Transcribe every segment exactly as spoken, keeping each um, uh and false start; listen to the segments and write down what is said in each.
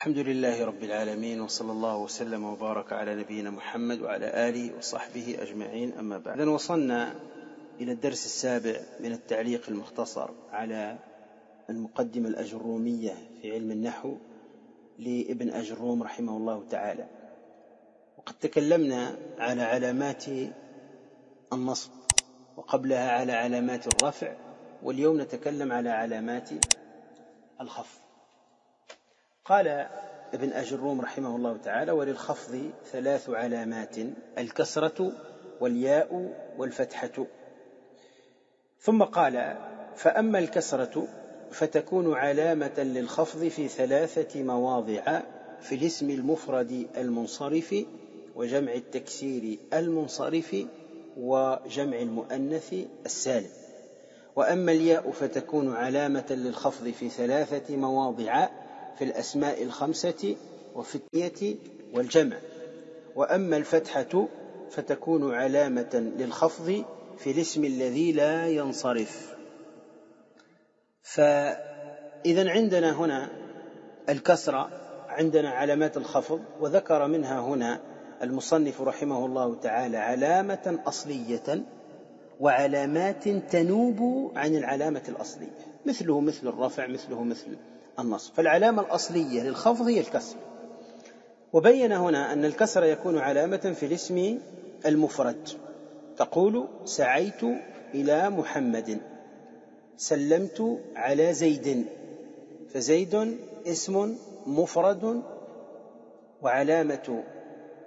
الحمد لله رب العالمين، وصلى الله وسلم وبارك على نبينا محمد وعلى آله وصحبه أجمعين، أما بعد. إذن وصلنا إلى الدرس السابع من التعليق المختصر على المقدمة الأجرومية في علم النحو لابن أجروم رحمه الله تعالى. وقد تكلمنا على علامات النصب، وقبلها على علامات الرفع، واليوم نتكلم على علامات الخفض. قال ابن أجروم رحمه الله تعالى: وللخفض ثلاث علامات: الكسرة والياء والفتحة. ثم قال: فأما الكسرة فتكون علامة للخفض في ثلاثة مواضع: في الاسم المفرد المنصرف، وجمع التكسير المنصرف، وجمع المؤنث السالم. وأما الياء فتكون علامة للخفض في ثلاثة مواضع: في الأسماء الخمسة، وفي التثنية والجمع. وأما الفتحة فتكون علامة للخفض في الاسم الذي لا ينصرف. فإذا عندنا هنا الكسرة، عندنا علامات الخفض، وذكر منها هنا المصنف رحمه الله تعالى علامة أصلية وعلامات تنوب عن العلامة الأصلية، مثله مثل الرفع، مثله مثل النصب. فالعلامة الأصلية للخفض هي الكسر، وبين هنا أن الكسر يكون علامة في الاسم المفرد. تقول: سعيت إلى محمد، سلمت على زيد. فزيد اسم مفرد، وعلامة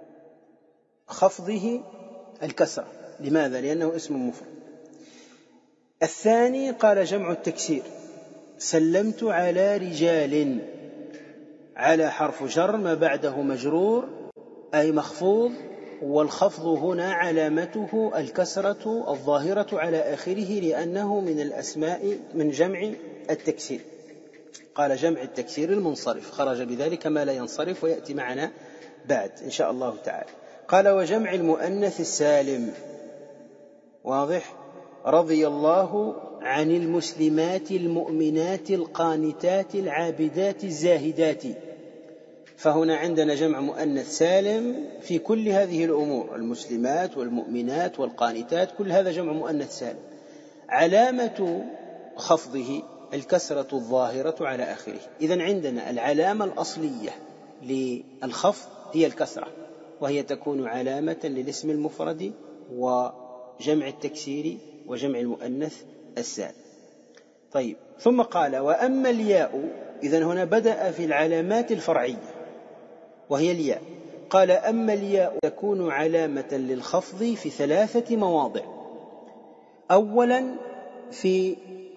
خفضه الكسر. لماذا؟ لأنه اسم مفرد. الثاني قال: جمع التكسير، سلمت على رجال. على حرف جر ما بعده مجرور أي مخفوض، والخفض هنا علامته الكسرة الظاهرة على آخره، لأنه من الأسماء من جمع التكسير. قال: جمع التكسير المنصرف، خرج بذلك ما لا ينصرف، ويأتي معنا بعد إن شاء الله تعالى. قال: وجمع المؤنث السالم. واضح؟ رضي الله عن المسلمات المؤمنات القانتات العابدات الزاهدات. فهنا عندنا جمع مؤنث سالم في كل هذه الأمور: المسلمات والمؤمنات والقانتات، كل هذا جمع مؤنث سالم. علامة خفضه الكسرة الظاهرة على آخره. إذن عندنا العلامة الأصلية للخفض هي الكسرة، وهي تكون علامة للاسم المفرد وجمع التكسير وجمع المؤنث السالم. طيب، ثم قال: وأما الياء. إذن هنا بدأ في العلامات الفرعية وهي الياء. قال: أما الياء تكون علامة للخفض في ثلاثة مواضع: أولا في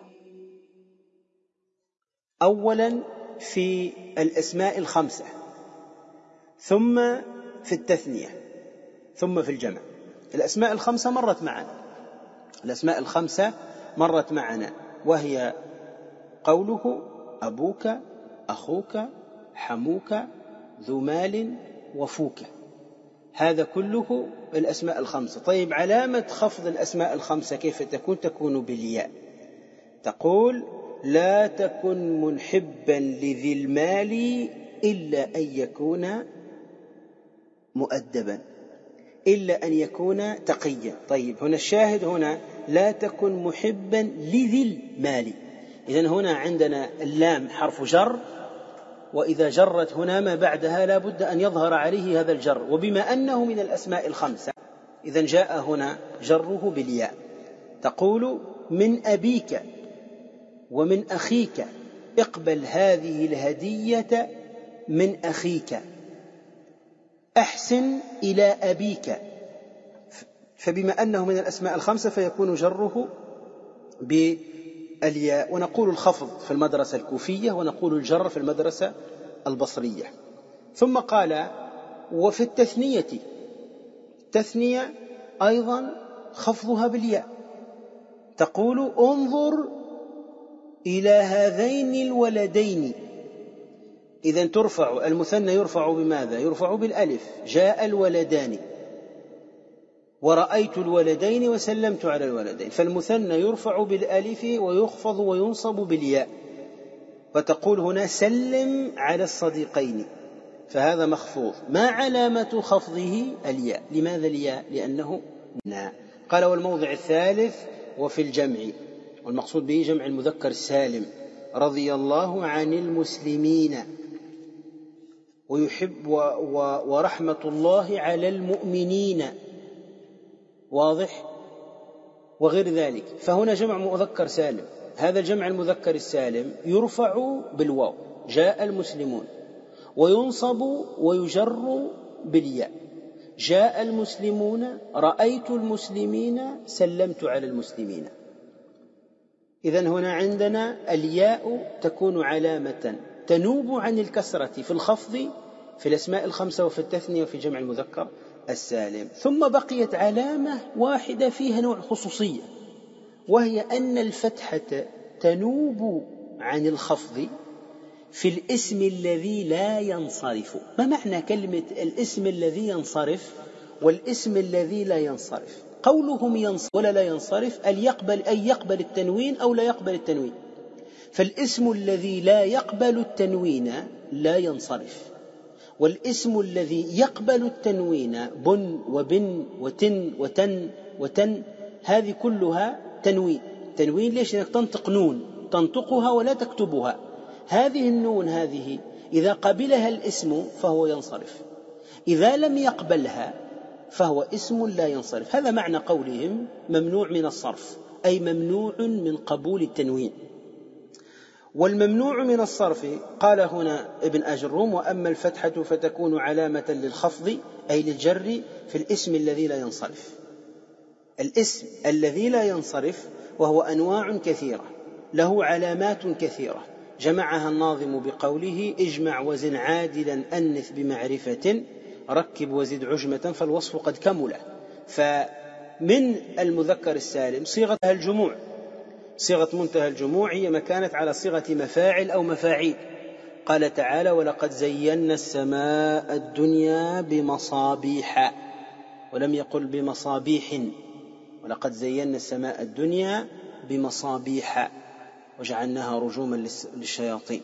أولا في الأسماء الخمسة، ثم في التثنية، ثم في الجمع. الأسماء الخمسة مرت معنا الأسماء الخمسة مرت معنا وهي قوله: أبوك، أخوك، حموك، ذو مال، وفوك. هذا كله الأسماء الخمسة. طيب، علامة خفض الأسماء الخمسة كيف تكون؟ تكون بالياء. تقول: لا تكن منحبا لذي المال إلا أن يكون مؤدبا، إلا أن يكون تقيا. طيب، هنا الشاهد هنا: لا تكن محبا لذي المال. إذن هنا عندنا اللام حرف جر، وإذا جرت هنا ما بعدها لا بد أن يظهر عليه هذا الجر، وبما أنه من الأسماء الخمسة إذن جاء هنا جره بالياء. تقول: من أبيك ومن أخيك، اقبل هذه الهدية من أخيك، أحسن إلى أبيك. فبما أنه من الأسماء الخمسة فيكون جره بالياء. ونقول الخفض في المدرسة الكوفية، ونقول الجر في المدرسة البصرية. ثم قال: وفي التثنية، تثنية أيضا خفضها بالياء. تقول: انظر إلى هذين الولدين. إذن ترفع المثنى، يرفع بماذا؟ يرفع بالألف: جاء الولدان، ورأيت الولدين، وسلمت على الولدين. فالمثنى يرفع بالألف ويخفض وينصب بالياء. فتقول هنا سلم على الصديقين، فهذا مخفوض. ما علامة خفضه؟ الياء. لماذا الياء؟ لأنه نا. قال والموضع الثالث وفي الجمع، والمقصود به جمع المذكر السالم، رضي الله عن المسلمين ويحب و و ورحمة الله على المؤمنين، واضح؟ وغير ذلك. فهنا جمع مذكر سالم، هذا الجمع المذكر السالم يرفع بالواو جاء المسلمون، وينصب ويجر بالياء جاء المسلمون، رأيت المسلمين، سلمت على المسلمين. إذن هنا عندنا الياء تكون علامة تنوب عن الكسرة في الخفض في الأسماء الخمسة وفي التثنية وفي جمع المذكر السالم. ثم بقيت علامة واحدة فيها نوع خصوصية، وهي أن الفتحة تنوب عن الخفض في الاسم الذي لا ينصرف. ما معنى كلمة الاسم الذي ينصرف والاسم الذي لا ينصرف؟ قولهم ينصرف ولا لا ينصرف أن يقبل أي يقبل التنوين أو لا يقبل التنوين. فالاسم الذي لا يقبل التنوين لا ينصرف، والاسم الذي يقبل التنوين بن وبن وتن وتن وتن هذه كلها تنوين. تنوين ليش؟ لأنك تنطق نون تنطقها ولا تكتبها. هذه النون هذه إذا قبلها الاسم فهو ينصرف، إذا لم يقبلها فهو اسم لا ينصرف. هذا معنى قولهم ممنوع من الصرف، أي ممنوع من قبول التنوين. والممنوع من الصرف قال هنا ابن أجروم وأما الفتحة فتكون علامة للخفض أي للجر في الاسم الذي لا ينصرف. الاسم الذي لا ينصرف وهو أنواع كثيرة له علامات كثيرة، جمعها الناظم بقوله اجمع وزن عادلا أنث بمعرفة ركب وزد عجمة فالوصف قد كمل. فمن المذكر السالم صيغة الجموع، صيغة منتهى الجموع هي ما كانت على صيغة مفاعل أو مفاعيل. قال تعالى ولقد زينا السماء الدنيا بمصابيح، ولم يقل بمصابيح، ولقد زينا السماء الدنيا بمصابيح وجعلناها رجوما للشياطين.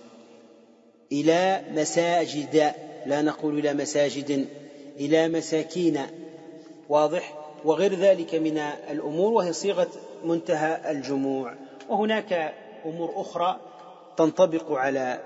إلى مساجد، لا نقول إلى مساجد، إلى مساكين، واضح؟ وغير ذلك من الأمور وهي صيغة منتهى الجموع. وهناك أمور أخرى تنطبق على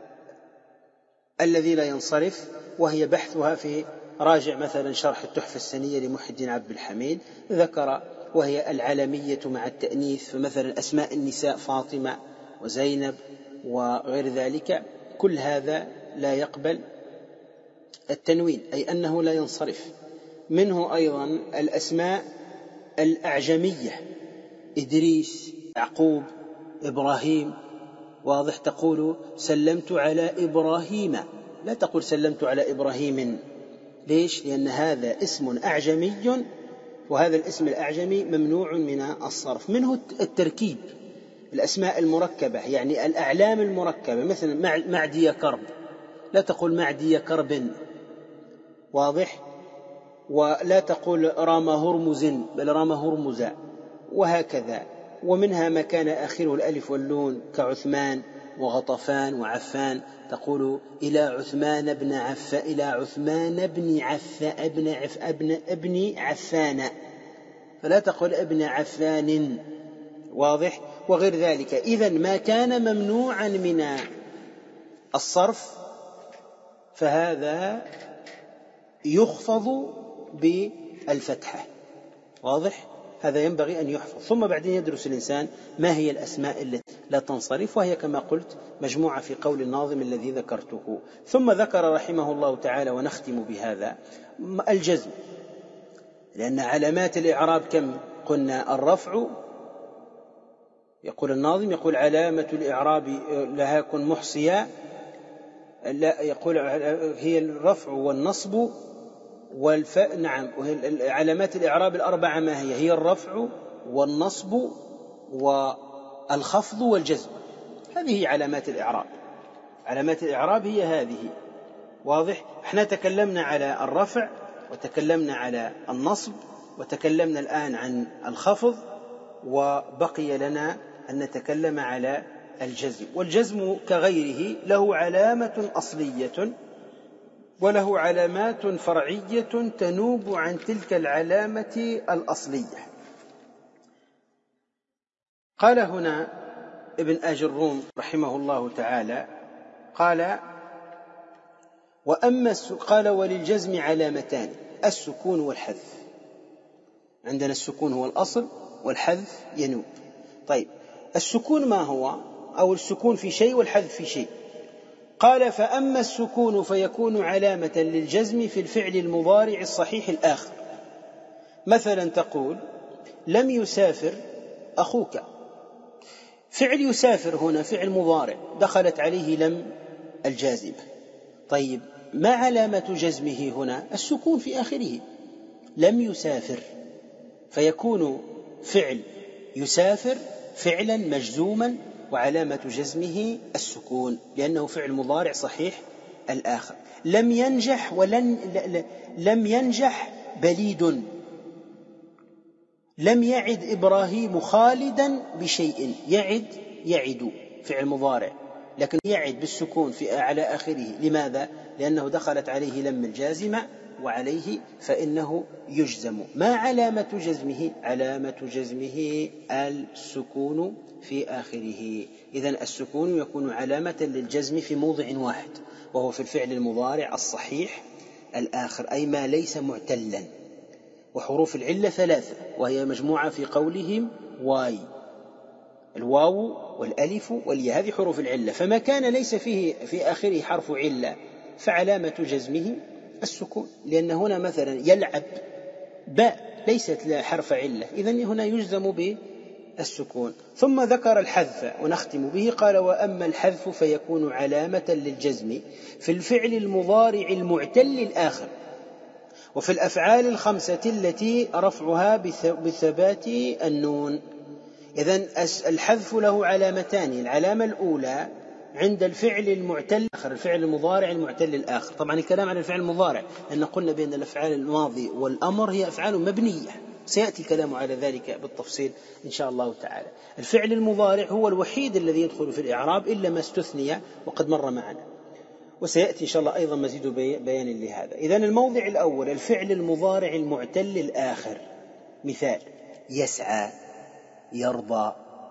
الذي لا ينصرف، وهي بحثها في راجع مثلا شرح التحفة السنية لمحي الدين عبد الحميد، ذكر وهي العلمية مع التأنيث. فمثلا أسماء النساء فاطمة وزينب وغير ذلك كل هذا لا يقبل التنوين، أي أنه لا ينصرف. منه أيضا الأسماء الأعجمية، إدريس، يعقوب، إبراهيم، واضح؟ تقول سلمت على إبراهيم، لا تقول سلمت على إبراهيم. ليش؟ لأن هذا اسم أعجمي، وهذا الاسم الأعجمي ممنوع من الصرف. منه التركيب، الأسماء المركبة، يعني الأعلام المركبة، مثل معدي كرب، لا تقول معدي كرب، واضح؟ ولا تقول رام هرمز بل رام هرمزا، وهكذا. ومنها ما كان آخره الألف واللون كعثمان وغطفان وعفان، تقول إلى عثمان بن عفان، إلى عثمان بن عفان ابن عف ابن ابن عفان، فلا تقول ابن عفان، واضح؟ وغير ذلك. إذن ما كان ممنوعا من الصرف فهذا يخفض بالفتحة، واضح؟ هذا ينبغي أن يحفظ. ثم بعدين يدرس الإنسان ما هي الأسماء التي لا تنصرف، وهي كما قلت مجموعة في قول الناظم الذي ذكرته. ثم ذكر رحمه الله تعالى، ونختم بهذا، الجزم، لأن علامات الإعراب كم قلنا؟ الرفع، يقول الناظم يقول علامة الإعراب لها كن محصيا، لا يقول هي الرفع والنصب والف... نعم، علامات الإعراب الأربعة ما هي؟ هي الرفع والنصب والخفض والجزم، هذه علامات الإعراب. علامات الإعراب هي هذه، واضح؟ احنا تكلمنا على الرفع وتكلمنا على النصب وتكلمنا الآن عن الخفض، وبقي لنا أن نتكلم على الجزم. والجزم كغيره له علامة أصلية وله علامات فرعية تنوب عن تلك العلامة الأصلية. قال هنا ابن آجروم رحمه الله تعالى قال وأما قال وللجزم علامتان السكون والحذف. عندنا السكون هو الأصل والحذف ينوب. طيب السكون ما هو؟ أو السكون في شيء والحذف في شيء. قال فأما السكون فيكون علامة للجزم في الفعل المضارع الصحيح الآخر. مثلا تقول لم يسافر أخوك. فعل يسافر هنا فعل مضارع دخلت عليه لم الجازمة. طيب ما علامة جزمه هنا؟ السكون في آخره. لم يسافر فيكون فعل يسافر فعلا مجزوما وعلامة جزمه السكون لأنه فعل مضارع صحيح الآخر. لم ينجح ولن لم ينجح بليد. لم يعد إبراهيم خالدا بشيء. يعد يعد فعل مضارع لكن يعد بالسكون في على آخره. لماذا؟ لأنه دخلت عليه لم الجازمة وعليه فإنه يجزم. ما علامة جزمه؟ علامة جزمه السكون في آخره. إذن السكون يكون علامة للجزم في موضع واحد وهو في الفعل المضارع الصحيح الآخر أي ما ليس معتلا. وحروف العلة ثلاثة وهي مجموعة في قولهم واي. الواو والألف والياء هذه حروف العلة. فما كان ليس فيه في آخره حرف علة فعلامة جزمه السكون. لأن هنا مثلا يلعب باء ليست لا حرف علة إذن هنا يجزم بالسكون. ثم ذكر الحذف ونختم به. قال وأما الحذف فيكون علامة للجزم في الفعل المضارع المعتل الآخر وفي الأفعال الخمسة التي رفعها بثبات النون. إذن الحذف له علامتان. العلامة الأولى عند الفعل المعتل الآخر الفعل المضارع المعتل الآخر. طبعا الكلام عن الفعل المضارع لأن قلنا بأن الأفعال الماضي والأمر هي أفعال مبنية سيأتي الكلام على ذلك بالتفصيل إن شاء الله تعالى. الفعل المضارع هو الوحيد الذي يدخل في الإعراب إلا ما استثني وقد مر معنا وسيأتي إن شاء الله أيضا مزيد بيان لهذا. إذن الموضع الأول الفعل المضارع المعتل الآخر. مثال يسعى يرضى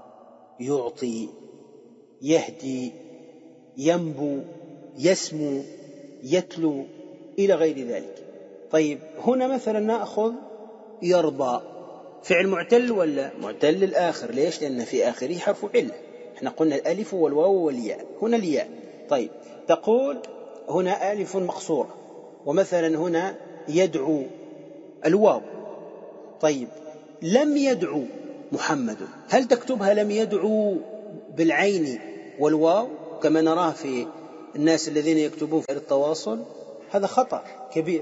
يعطي يهدي ينبو يسمو يتلو إلى غير ذلك. طيب هنا مثلا نأخذ يرضى فعل معتل ولا معتل الآخر؟ ليش؟ لأن في آخره حرف علة. احنا قلنا الألف والواو والياء هنا الياء. طيب تقول هنا ألف مقصورة ومثلا هنا يدعو الواو. طيب لم يدعو محمد هل تكتبها لم يدعو بالعين والواو كما نراه في الناس الذين يكتبون في التواصل؟ هذا خطأ كبير.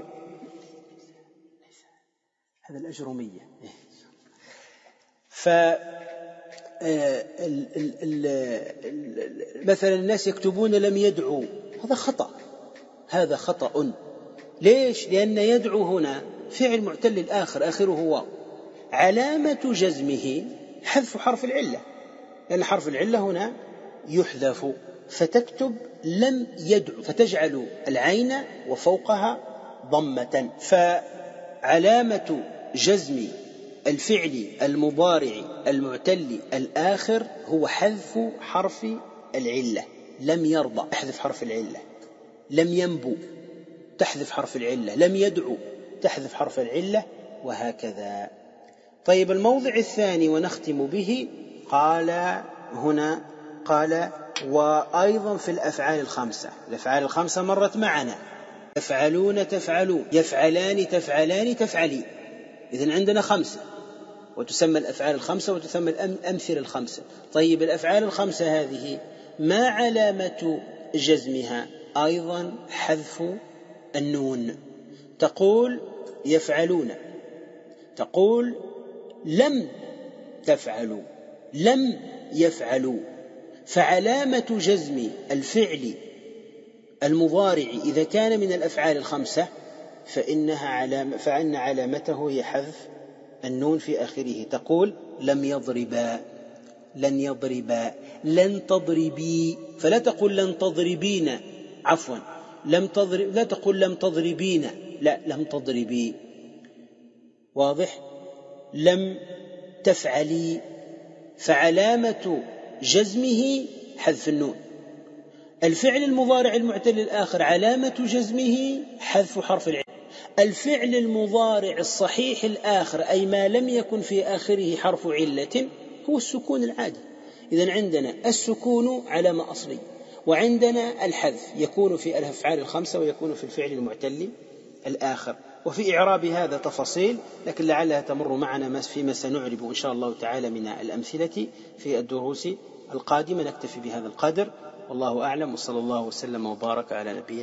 هذا الأجرمية. ف مثلا الناس يكتبون لم يدعو هذا خطأ. هذا خطأ. ليش؟ لأن يدعو هنا فعل معتل الآخر آخره واو. علامة جزمه حذف حرف العلة لأن حرف العلة هنا يحذف فتكتب لم يدعو فتجعل العين وفوقها ضمة. فعلامة جزم الفعل المضارع المعتل الآخر هو حذف حرف العلة. لم يرضى تحذف حرف العلة. لم ينبو تحذف حرف العلة. لم يدعو تحذف حرف العلة وهكذا. طيب الموضع الثاني ونختم به. قال هنا قال وأيضا في الأفعال الخمسة. الأفعال الخمسة مرت معنا يفعلون تفعلون يفعلان تفعلان تفعلي. إذن عندنا خمسة وتسمى الأفعال الخمسة وتسمى الأمثلة الخمسة. طيب الأفعال الخمسة هذه ما علامة جزمها؟ أيضا حذف النون. تقول يفعلون تقول لم تفعلوا لم يفعلوا. فعلامة جزم الفعل المضارع إذا كان من الأفعال الخمسة فإنها علامة فإن علامته هي حذف النون في آخره. تقول لم يضربا لن يضربا لن تضربي، فلا تقول لن تضربين، عفوا لم تضرب، لا تقول لم تضربين، لا لم تضربي. واضح؟ لم تفعلي، فعلامة جزمه حذف النون. الفعل المضارع المعتل الآخر علامة جزمه حذف حرف العلة. الفعل المضارع الصحيح الآخر أي ما لم يكن في آخره حرف علة هو السكون العادي. إذن عندنا السكون علامة أصلية، وعندنا الحذف يكون في الأفعال الخمسة ويكون في الفعل المعتل الآخر. وفي إعراب هذا تفاصيل، لكن لعلها تمر معنا فيما سنعرب إن شاء الله تعالى من الأمثلة في الدروس القادمة. نكتفي بهذا القدر، والله أعلم، وصلى الله وسلم وبارك على نبينا